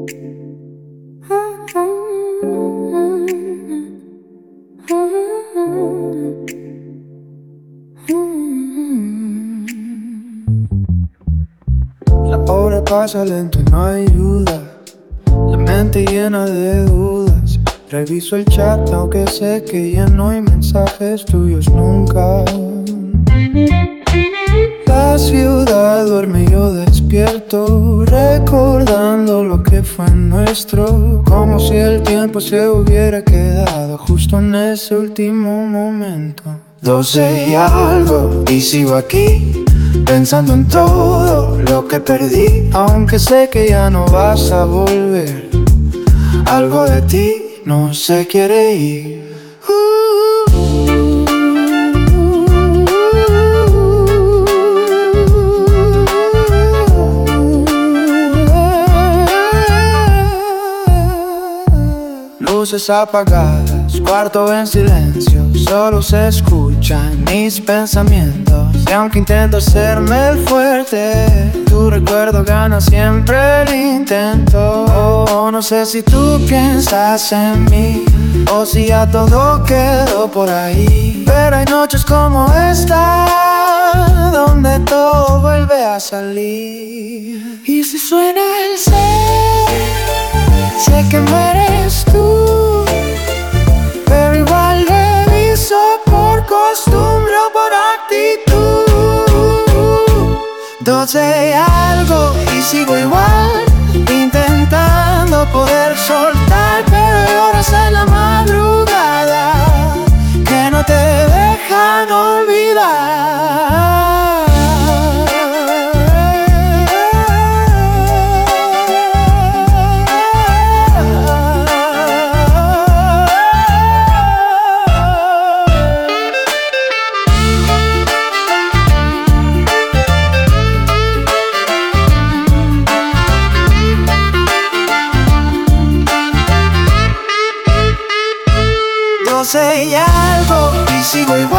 La hora pasa lento y no hay ayuda, la mente llena de dudas. Reviso el chat aunque sé que ya no hay mensajes tuyos nunca. La ciudad duerme y yo despierto, recordando lo que fue nuestro, como si el tiempo se hubiera quedado justo en ese último momento. 12 y algo y sigo aquí, pensando en todo lo que perdí. Aunque sé que ya no vas a volver, algo de ti no se quiere ir. Luces apagadas, cuarto en silencio, solo se escuchan mis pensamientos. Y aunque intento hacerme el fuerte, tu recuerdo gana siempre el intento. Oh, no sé si tú piensas en mí o si ya todo quedó por ahí, pero hay noches como esta donde todo vuelve a salir. Y si suena el sé que no eres tú, pero igual reviso por costumbre o por actitud. 12 y algo y sigo igual, intentando poder soltar, pero hay horas en la madrugada que no te dejan olvidar. Sé y algo y sigo igual.